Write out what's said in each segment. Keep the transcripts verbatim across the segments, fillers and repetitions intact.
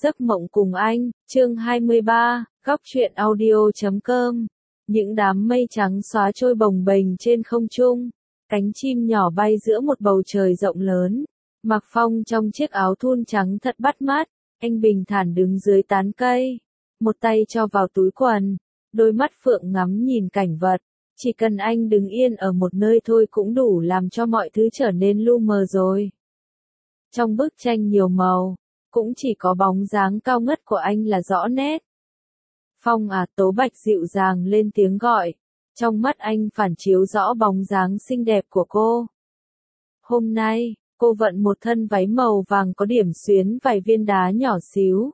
giấc mộng cùng anh, chương hai mươi ba, góc truyện audio chấm com. Những đám mây trắng xóa trôi bồng bềnh trên không trung, cánh chim nhỏ bay giữa một bầu trời rộng lớn. Mạc Phong trong chiếc áo thun trắng thật bắt mắt, anh bình thản đứng dưới tán cây, một tay cho vào túi quần, đôi mắt phượng ngắm nhìn cảnh vật. Chỉ cần anh đứng yên ở một nơi thôi cũng đủ làm cho mọi thứ trở nên lu mờ rồi. Trong bức tranh nhiều màu, cũng chỉ có bóng dáng cao ngất của anh là rõ nét. Phong à, Tố Bạch dịu dàng lên tiếng gọi, trong mắt anh phản chiếu rõ bóng dáng xinh đẹp của cô. Hôm nay, cô vận một thân váy màu vàng có điểm xuyến vài viên đá nhỏ xíu.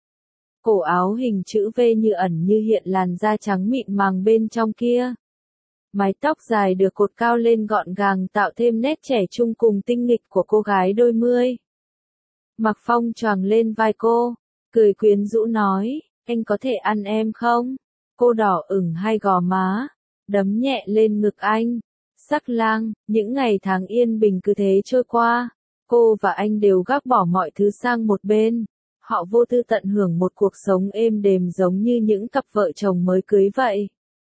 Cổ áo hình chữ V như ẩn như hiện làn da trắng mịn màng bên trong kia. Mái tóc dài được cột cao lên gọn gàng tạo thêm nét trẻ trung cùng tinh nghịch của cô gái đôi mươi. Mạc Phong choàng lên vai cô, cười quyến rũ nói, anh có thể ăn em không? Cô đỏ ửng hai gò má, đấm nhẹ lên ngực anh. Sắc lang, những ngày tháng yên bình cứ thế trôi qua, cô và anh đều gác bỏ mọi thứ sang một bên. Họ vô tư tận hưởng một cuộc sống êm đềm giống như những cặp vợ chồng mới cưới vậy.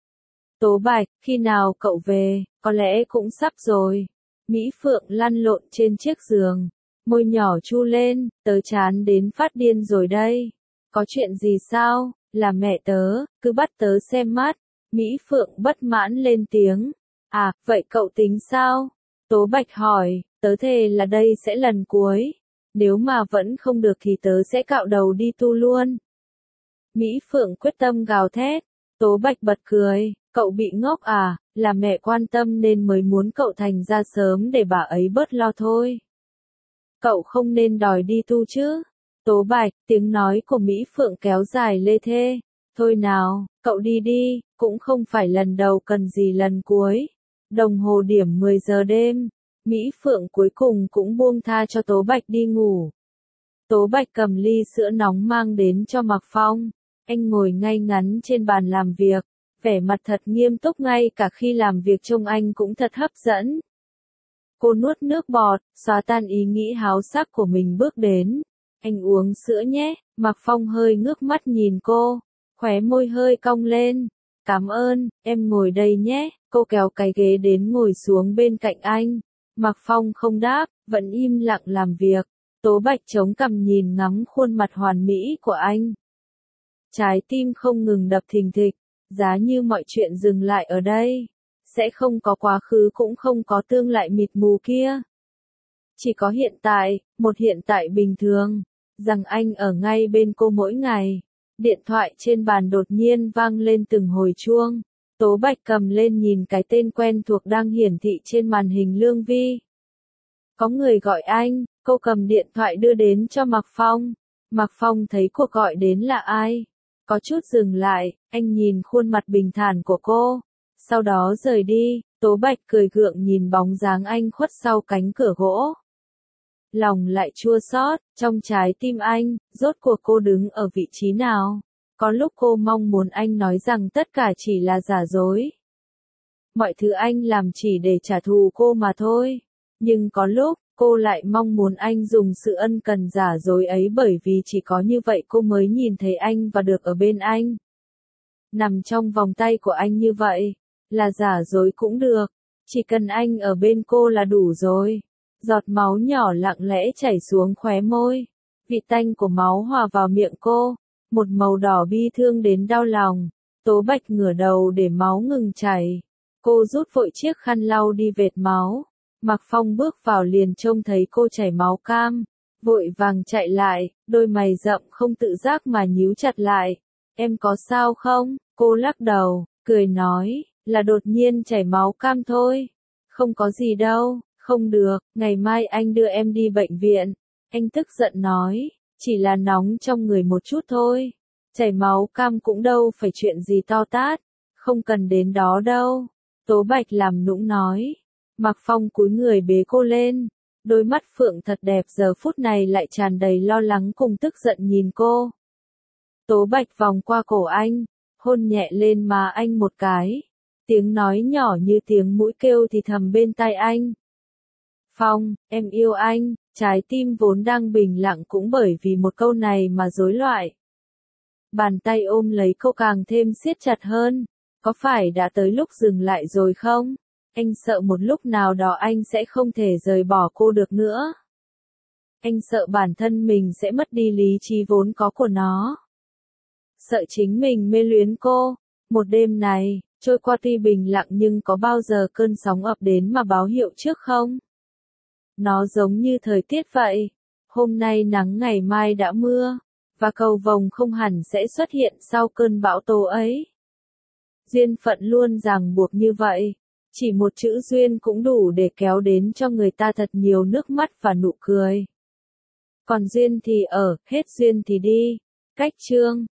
Tố Bạch, khi nào cậu về, có lẽ cũng sắp rồi. Mỹ Phượng lăn lộn trên chiếc giường, môi nhỏ chu lên, tớ chán đến phát điên rồi đây. Có chuyện gì sao, là mẹ tớ, cứ bắt tớ xem mắt. Mỹ Phượng bất mãn lên tiếng. À, vậy cậu tính sao? Tố Bạch hỏi, tớ thề là đây sẽ lần cuối. Nếu mà vẫn không được thì tớ sẽ cạo đầu đi tu luôn. Mỹ Phượng quyết tâm gào thét. Tố Bạch bật cười, cậu bị ngốc à, là mẹ quan tâm nên mới muốn cậu thành ra sớm để bà ấy bớt lo thôi. Cậu không nên đòi đi tu chứ. Tố Bạch, tiếng nói của Mỹ Phượng kéo dài lê thê. Thôi nào, cậu đi đi, cũng không phải lần đầu cần gì lần cuối. Đồng hồ điểm mười giờ đêm, Mỹ Phượng cuối cùng cũng buông tha cho Tố Bạch đi ngủ. Tố Bạch cầm ly sữa nóng mang đến cho Mạc Phong. Anh ngồi ngay ngắn trên bàn làm việc, vẻ mặt thật nghiêm túc ngay cả khi làm việc trông anh cũng thật hấp dẫn. Cô nuốt nước bọt, xóa tan ý nghĩ háo sắc của mình bước đến. Anh uống sữa nhé, Mạc Phong hơi ngước mắt nhìn cô, khóe môi hơi cong lên. Cảm ơn, em ngồi đây nhé, cô kéo cái ghế đến ngồi xuống bên cạnh anh. Mạc Phong không đáp, vẫn im lặng làm việc. Tố Bạch chống cằm nhìn ngắm khuôn mặt hoàn mỹ của anh. Trái tim không ngừng đập thình thịch, giá như mọi chuyện dừng lại ở đây. Sẽ không có quá khứ cũng không có tương lai mịt mù kia. Chỉ có hiện tại, một hiện tại bình thường, rằng anh ở ngay bên cô mỗi ngày. Điện thoại trên bàn đột nhiên vang lên từng hồi chuông. Tố Bạch cầm lên nhìn cái tên quen thuộc đang hiển thị trên màn hình Lương Vi. Có người gọi anh, cô cầm điện thoại đưa đến cho Mạc Phong. Mạc Phong thấy cuộc gọi đến là ai. Có chút dừng lại, anh nhìn khuôn mặt bình thản của cô. Sau đó rời đi, Tố Bạch cười gượng nhìn bóng dáng anh khuất sau cánh cửa gỗ. Lòng lại chua xót, trong trái tim anh, rốt cuộc cô đứng ở vị trí nào? Có lúc cô mong muốn anh nói rằng tất cả chỉ là giả dối. Mọi thứ anh làm chỉ để trả thù cô mà thôi. Nhưng có lúc, cô lại mong muốn anh dùng sự ân cần giả dối ấy bởi vì chỉ có như vậy cô mới nhìn thấy anh và được ở bên anh. Nằm trong vòng tay của anh như vậy, là giả dối cũng được. Chỉ cần anh ở bên cô là đủ rồi. Giọt máu nhỏ lặng lẽ chảy xuống khóe môi. Vị tanh của máu hòa vào miệng cô. Một màu đỏ bi thương đến đau lòng. Tố Bạch ngửa đầu để máu ngừng chảy. Cô rút vội chiếc khăn lau đi vệt máu. Mạc Phong bước vào liền trông thấy cô chảy máu cam. Vội vàng chạy lại, đôi mày rậm không tự giác mà nhíu chặt lại. Em có sao không? Cô lắc đầu, cười nói, là đột nhiên chảy máu cam thôi. Không có gì đâu, không được, ngày mai anh đưa em đi bệnh viện. Anh tức giận nói, chỉ là nóng trong người một chút thôi. Chảy máu cam cũng đâu phải chuyện gì to tát, không cần đến đó đâu. Tố Bạch làm nũng nói. Mạc Phong cúi người bế cô lên. Đôi mắt Phượng thật đẹp giờ phút này lại tràn đầy lo lắng cùng tức giận nhìn cô. Tố Bạch vòng qua cổ anh, hôn nhẹ lên má anh một cái. Tiếng nói nhỏ như tiếng mũi kêu thì thầm bên tai anh. Phong, em yêu anh, Trái tim vốn đang bình lặng cũng bởi vì một câu này mà rối loạn. Bàn tay ôm lấy cô càng thêm siết chặt hơn. Có phải đã tới lúc dừng lại rồi không? Anh sợ một lúc nào đó anh sẽ không thể rời bỏ cô được nữa. Anh sợ bản thân mình sẽ mất đi lý trí vốn có của nó. Sợ chính mình mê luyến cô. Một đêm này, trôi qua tuy bình lặng nhưng có bao giờ cơn sóng ập đến mà báo hiệu trước không? Nó giống như thời tiết vậy. Hôm nay nắng ngày mai đã mưa. Và cầu vồng không hẳn sẽ xuất hiện sau cơn bão tố ấy. Duyên phận luôn ràng buộc như vậy. Chỉ một chữ duyên cũng đủ để kéo đến cho người ta thật nhiều nước mắt và nụ cười. Còn duyên thì ở, hết duyên thì đi. Cách chương